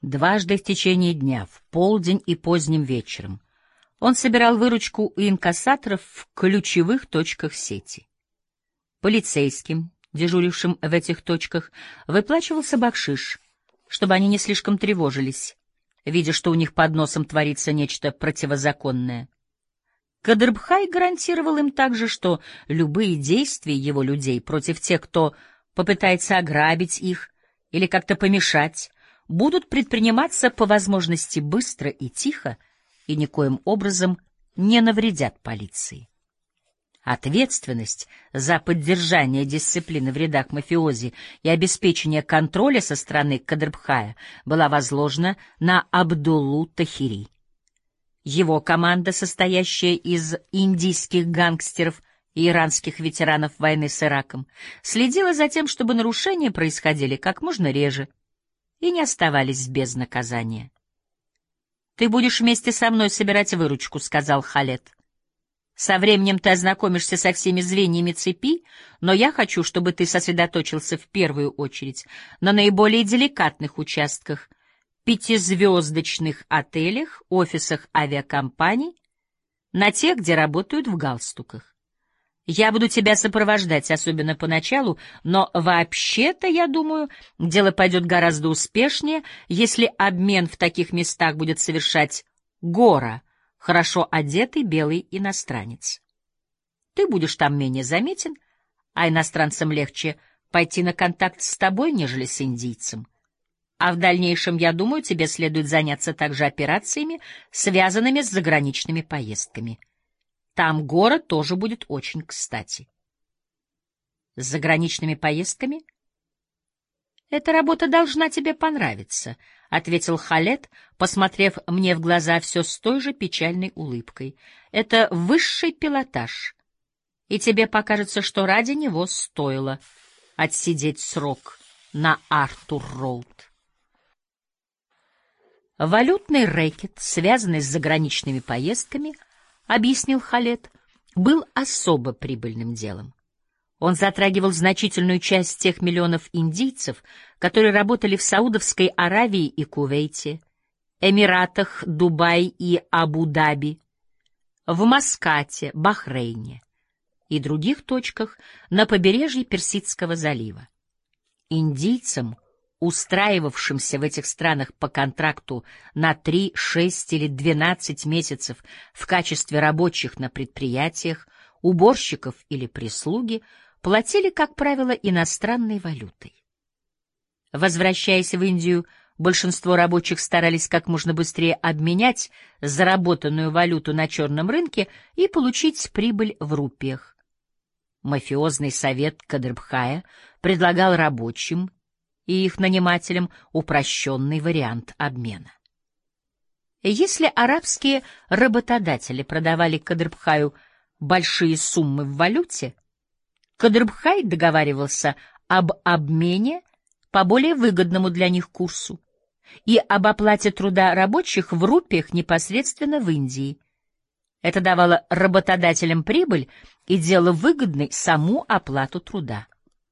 Дважды в течение дня, в полдень и поздним вечером, он собирал выручку у инкассаторов в ключевых точках сети. Полицейским, дежурившим в этих точках, выплачивался бакшиш, чтобы они не слишком тревожились, видя, что у них под носом творится нечто противозаконное. Кадрбхай гарантировал им также, что любые действия его людей против тех, кто попытается ограбить их или как-то помешать, будут предприниматься по возможности быстро и тихо и никоим образом не навредят полиции. Ответственность за поддержание дисциплины в рядах мафиози и обеспечение контроля со стороны Кадрбхая была возложена на Абдуллу Тахири. Его команда, состоящая из индийских гангстеров и иранских ветеранов войны с Ираком, следила за тем, чтобы нарушения происходили как можно реже и не оставались без наказания. «Ты будешь вместе со мной собирать выручку», — сказал Халед. «Со временем ты ознакомишься со всеми звеньями цепи, но я хочу, чтобы ты сосредоточился в первую очередь на наиболее деликатных участках — пятизвездочных отелях, офисах авиакомпаний, на тех, где работают в галстуках. Я буду тебя сопровождать, особенно поначалу, но вообще-то, я думаю, дело пойдет гораздо успешнее, если обмен в таких местах будет совершать Гора, хорошо одетый белый иностранец. Ты будешь там менее заметен, а иностранцам легче пойти на контакт с тобой, нежели с индийцем. А в дальнейшем, я думаю, тебе следует заняться также операциями, связанными с заграничными поездками. Там город тоже будет очень кстати. С заграничными поездками? Эта работа должна тебе понравиться, — ответил Халед, посмотрев мне в глаза все с той же печальной улыбкой. Это высший пилотаж, и тебе покажется, что ради него стоило отсидеть срок на Артур-Роуд. Валютный рэкет, связанный с заграничными поездками, объяснил Халед, был особо прибыльным делом. Он затрагивал значительную часть тех миллионов индийцев, которые работали в Саудовской Аравии и Кувейте, Эмиратах, Дубае и Абу-Даби, в Маскате, Бахрейне и других точках на побережье Персидского залива. Индийцам, устраивавшимся в этих странах по контракту на 3, 6 или 12 месяцев в качестве рабочих на предприятиях, уборщиков или прислуги, платили, как правило, иностранной валютой. Возвращаясь в Индию, большинство рабочих старались как можно быстрее обменять заработанную валюту на черном рынке и получить прибыль в рупиях. Мафиозный совет Кадрбхая предлагал рабочим и их нанимателям упрощенный вариант обмена. Если арабские работодатели продавали Кадрбхаю большие суммы в валюте, Кадрбхай договаривался об обмене по более выгодному для них курсу и об оплате труда рабочих в рупиях непосредственно в Индии. Это давало работодателям прибыль и делало выгодной саму оплату труда.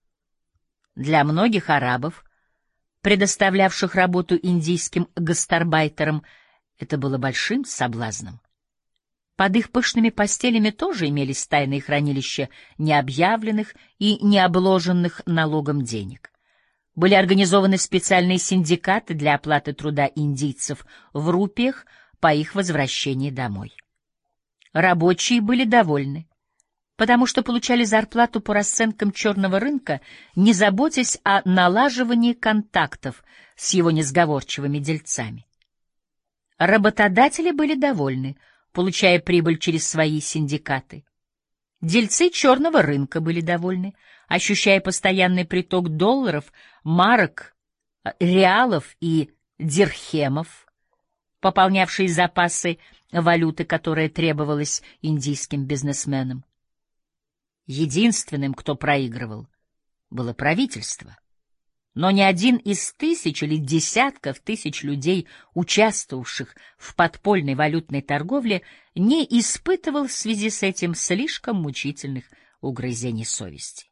Для многих арабов, предоставлявших работу индийским гастарбайтерам, это было большим соблазном. Под их пышными постелями тоже имелись тайные хранилища необъявленных и необложенных налогом денег. Были организованы специальные синдикаты для оплаты труда индийцев в рупиях по их возвращении домой. Рабочие были довольны, потому что получали зарплату по расценкам черного рынка, не заботясь о налаживании контактов с его несговорчивыми дельцами. Работодатели были довольны, получая прибыль через свои синдикаты. Дельцы черного рынка были довольны, ощущая постоянный приток долларов, марок, реалов и дирхемов, пополнявшие запасы валюты, которая требовалась индийским бизнесменам. Единственным, кто проигрывал, было правительство. Но ни один из тысяч или десятков тысяч людей, участвовавших в подпольной валютной торговле, не испытывал в связи с этим слишком мучительных угрызений совести.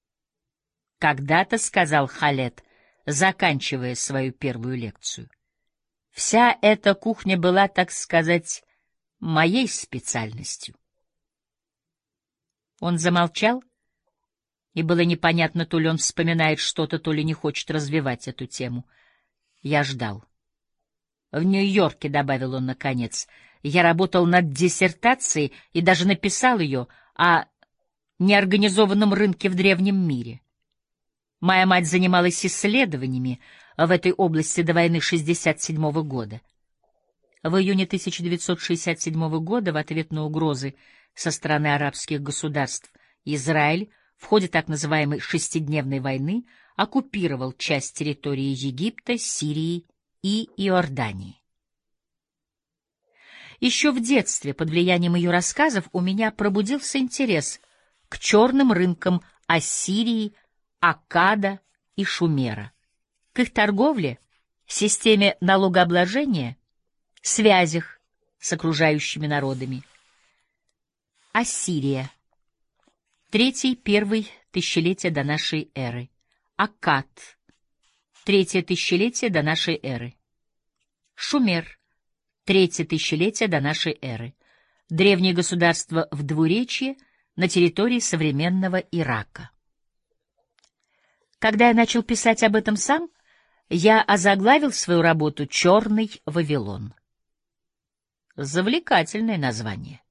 Когда-то, — сказал Халед, заканчивая свою первую лекцию, Вся эта кухня была, так сказать, моей специальностью. Он замолчал, и было непонятно, то ли он вспоминает что-то, то ли не хочет развивать эту тему. Я ждал. В Нью-Йорке, — добавил он наконец, — я работал над диссертацией и даже написал ее о неорганизованном рынке в древнем мире. Моя мать занималась исследованиями в этой области до войны 1967 года. В июне 1967 года, в ответ на угрозы со стороны арабских государств, Израиль в ходе так называемой шестидневной войны оккупировал часть территории Египта, Сирии и Иордании. Еще в детстве, под влиянием ее рассказов, у меня пробудился интерес к черным рынкам Ассирии, Аккада и Шумера, к их торговле, системе налогообложения, связях с окружающими народами. Ассирия. 3-1 тысячелетие до нашей эры. Аккад. 3 тысячелетие до нашей эры. Шумер. 3 тысячелетие до нашей эры. Древнее государство в двуречье на территории современного Ирака. Когда я начал писать об этом сам, я озаглавил свою работу «Черный Вавилон». Завлекательное название.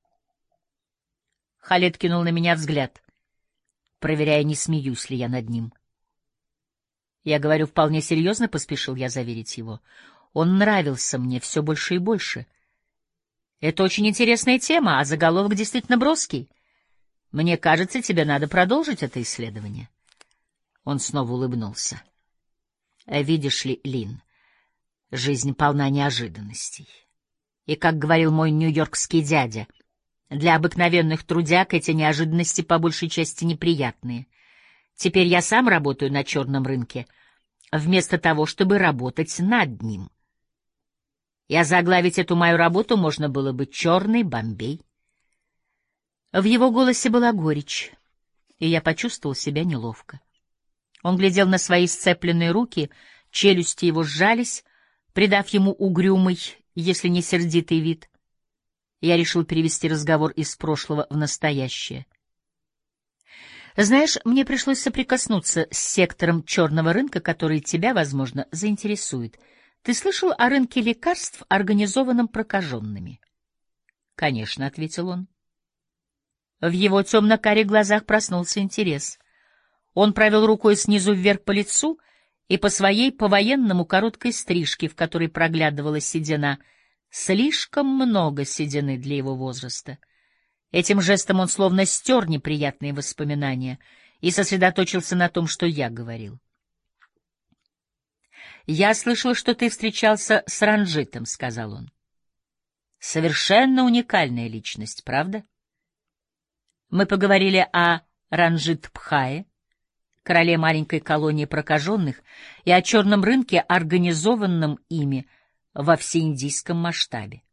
Халед кинул на меня взгляд, проверяя, не смеюсь ли я над ним. Я говорю вполне серьезно, — поспешил я заверить его. Он нравился мне все больше и больше. Это очень интересная тема, а заголовок действительно броский. Мне кажется, тебе надо продолжить это исследование. Он снова улыбнулся. Видишь ли, Лин, жизнь полна неожиданностей. И, как говорил мой нью-йоркский дядя, для обыкновенных трудяг эти неожиданности по большей части неприятные. Теперь я сам работаю на черном рынке, вместо того, чтобы работать над ним. И озаглавить эту мою работу можно было бы «Черный Бомбей». В его голосе была горечь, и я почувствовал себя неловко. Он глядел на свои сцепленные руки, челюсти его сжались, придав ему угрюмый, если не сердитый вид. Я решил перевести разговор из прошлого в настоящее. Знаешь, мне пришлось соприкоснуться с сектором черного рынка, который тебя, возможно, заинтересует. Ты слышал о рынке лекарств, организованном прокаженными? — Конечно, — ответил он. В его темно-карих глазах проснулся интерес. Он провел рукой снизу вверх по лицу и по своей по-военному короткой стрижке, в которой проглядывала седина. Слишком много седины для его возраста. Этим жестом он словно стер неприятные воспоминания и сосредоточился на том, что я говорил. «Я слышал, что ты встречался с Ранжитом», — сказал он. «Совершенно уникальная личность, правда?» Мы поговорили о Ранжит-Пхае, короле маленькой колонии прокаженных, и о черном рынке, организованном ими во всеиндийском масштабе.